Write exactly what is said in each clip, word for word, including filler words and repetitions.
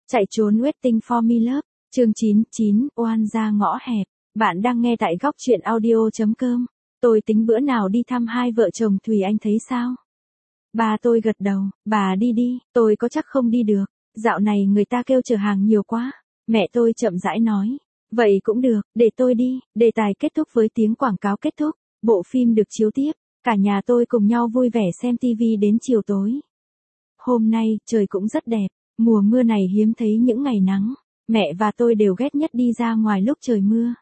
Chạy trốn Waiting for Me Love, chương chín chín, oan ra ngõ hẹp. Bạn đang nghe tại góc truyện audio chấm com. Tôi tính bữa nào đi thăm hai vợ chồng Thùy Anh thấy sao? Bà tôi gật đầu, bà đi đi, tôi có chắc không đi được. Dạo này người ta kêu chở hàng nhiều quá. Mẹ tôi chậm rãi nói. Vậy cũng được, để tôi đi. Đề tài kết thúc với tiếng quảng cáo kết thúc. Bộ phim được chiếu tiếp. Cả nhà tôi cùng nhau vui vẻ xem tivi đến chiều tối. Hôm nay, trời cũng rất đẹp. Mùa mưa này hiếm thấy những ngày nắng. Mẹ và tôi đều ghét nhất đi ra ngoài lúc trời mưa.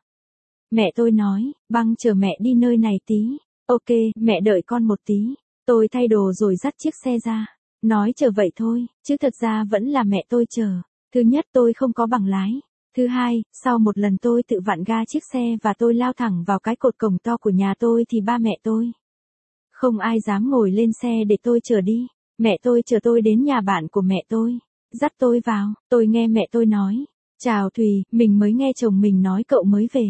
Mẹ tôi nói, Băng chờ mẹ đi nơi này tí. Ok, mẹ đợi con một tí. Tôi thay đồ rồi dắt chiếc xe ra. Nói chờ vậy thôi, chứ thật ra vẫn là mẹ tôi chờ. Thứ nhất tôi không có bằng lái. Thứ hai, sau một lần tôi tự vặn ga chiếc xe và tôi lao thẳng vào cái cột cổng to của nhà tôi thì ba mẹ tôi. Không ai dám ngồi lên xe để tôi chở đi. Mẹ tôi chở tôi đến nhà bạn của mẹ tôi. Dắt tôi vào, tôi nghe mẹ tôi nói. Chào Thùy, mình mới nghe chồng mình nói cậu mới về.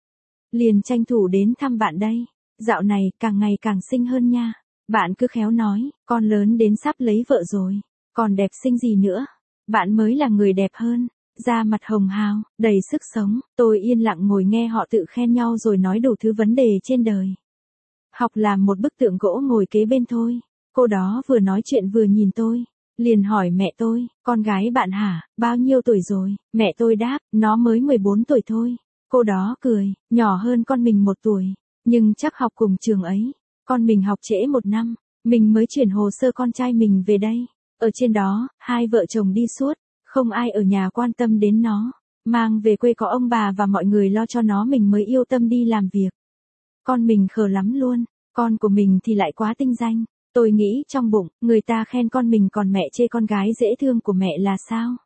Liền tranh thủ đến thăm bạn đây. Dạo này càng ngày càng xinh hơn nha. Bạn cứ khéo nói, con lớn đến sắp lấy vợ rồi. Còn đẹp xinh gì nữa. Bạn mới là người đẹp hơn. Da mặt hồng hào, đầy sức sống. Tôi yên lặng ngồi nghe họ tự khen nhau rồi nói đủ thứ vấn đề trên đời. Học làm một bức tượng gỗ ngồi kế bên thôi. Cô đó vừa nói chuyện vừa nhìn tôi. Liền hỏi mẹ tôi, con gái bạn hả, bao nhiêu tuổi rồi? Mẹ tôi đáp, nó mới mười bốn tuổi thôi. Cô đó cười, nhỏ hơn con mình một tuổi. Nhưng chắc học cùng trường ấy. Con mình học trễ một năm. Mình mới chuyển hồ sơ con trai mình về đây. Ở trên đó, hai vợ chồng đi suốt. Không ai ở nhà quan tâm đến nó. Mang về quê có ông bà và mọi người lo cho nó mình mới yêu tâm đi làm việc. Con mình khờ lắm luôn. Con của mình thì lại quá tinh danh. Tôi nghĩ trong bụng, người ta khen con mình còn mẹ chê con gái dễ thương của mẹ là sao?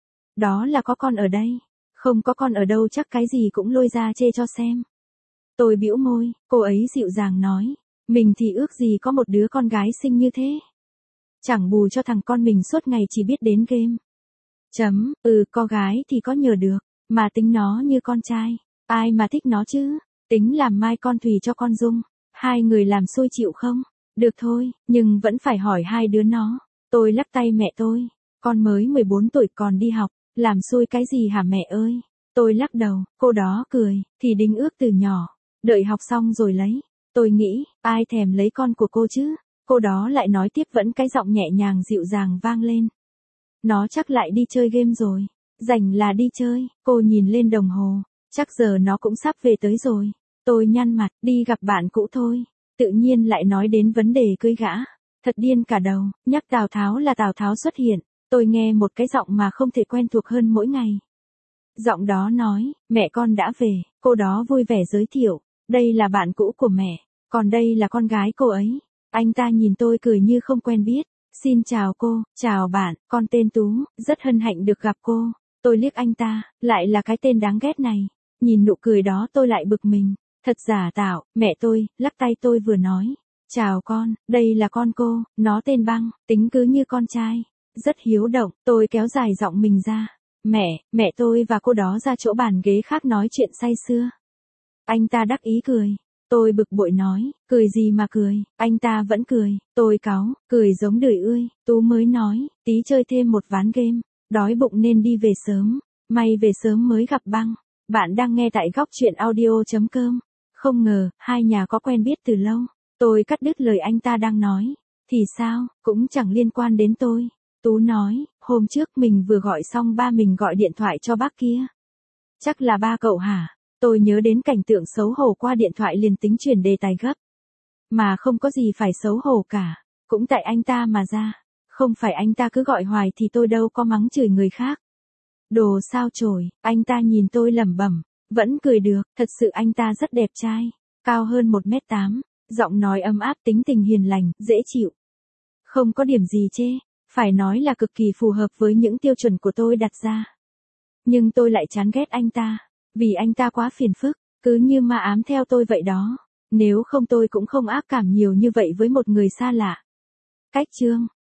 Đó là có con ở đây. Không có con ở đâu chắc cái gì cũng lôi ra chê cho xem. Tôi bĩu môi, cô ấy dịu dàng nói. Mình thì ước gì có một đứa con gái xinh như thế. Chẳng bù cho thằng con mình suốt ngày chỉ biết đến game. Chấm, ừ, con gái thì có nhờ được. Mà tính nó như con trai. Ai mà thích nó chứ? Tính làm mai con Thùy cho con Dung. Hai người làm xui chịu không? Được thôi, nhưng vẫn phải hỏi hai đứa nó. Tôi lắc tay mẹ tôi. Con mới mười bốn tuổi còn đi học. Làm xui cái gì hả mẹ ơi? Tôi lắc đầu, cô đó cười. Thì đính ước từ nhỏ. Đợi học xong rồi lấy. Tôi nghĩ, ai thèm lấy con của cô chứ? Cô đó lại nói tiếp vẫn cái giọng nhẹ nhàng dịu dàng vang lên. Nó chắc lại đi chơi game rồi. Rảnh là đi chơi. Cô nhìn lên đồng hồ. Chắc giờ nó cũng sắp về tới rồi. Tôi nhăn mặt, đi gặp bạn cũ thôi. Tự nhiên lại nói đến vấn đề cưới gã. Thật điên cả đầu, nhắc Tào Tháo là Tào Tháo xuất hiện. Tôi nghe một cái giọng mà không thể quen thuộc hơn mỗi ngày. Giọng đó nói, mẹ con đã về. Cô đó vui vẻ giới thiệu. Đây là bạn cũ của mẹ. Còn đây là con gái cô ấy. Anh ta nhìn tôi cười như không quen biết. Xin chào cô, chào bạn, con tên Tú, rất hân hạnh được gặp cô. Tôi liếc anh ta, lại là cái tên đáng ghét này. Nhìn nụ cười đó tôi lại bực mình. Thật giả tạo, mẹ tôi, lắc tay tôi vừa nói. Chào con, đây là con cô, nó tên Băng, tính cứ như con trai. Rất hiếu động, tôi kéo dài giọng mình ra. Mẹ, mẹ tôi và cô đó ra chỗ bàn ghế khác nói chuyện say sưa. Anh ta đắc ý cười. Tôi bực bội nói, cười gì mà cười, anh ta vẫn cười. Tôi cáu, cười giống đời ươi. Tú mới nói, tí chơi thêm một ván game. Đói bụng nên đi về sớm. May về sớm mới gặp Băng. Bạn đang nghe tại góc truyện audio chấm com. Không ngờ, hai nhà có quen biết từ lâu. Tôi cắt đứt lời anh ta đang nói. Thì sao, cũng chẳng liên quan đến tôi. Tú nói, hôm trước mình vừa gọi xong ba mình gọi điện thoại cho bác kia. Chắc là ba cậu hả? Tôi nhớ đến cảnh tượng xấu hổ qua điện thoại liền tính chuyển đề tài gấp. Mà không có gì phải xấu hổ cả. Cũng tại anh ta mà ra. Không phải anh ta cứ gọi hoài thì tôi đâu có mắng chửi người khác. Đồ sao chổi, anh ta nhìn tôi lẩm bẩm. Vẫn cười được, thật sự anh ta rất đẹp trai. Cao hơn một mét tám. Giọng nói ấm áp tính tình hiền lành, dễ chịu. Không có điểm gì chê. Phải nói là cực kỳ phù hợp với những tiêu chuẩn của tôi đặt ra. Nhưng tôi lại chán ghét anh ta. Vì anh ta quá phiền phức. Cứ như ma ám theo tôi vậy đó. Nếu không tôi cũng không ác cảm nhiều như vậy với một người xa lạ. Cách chương.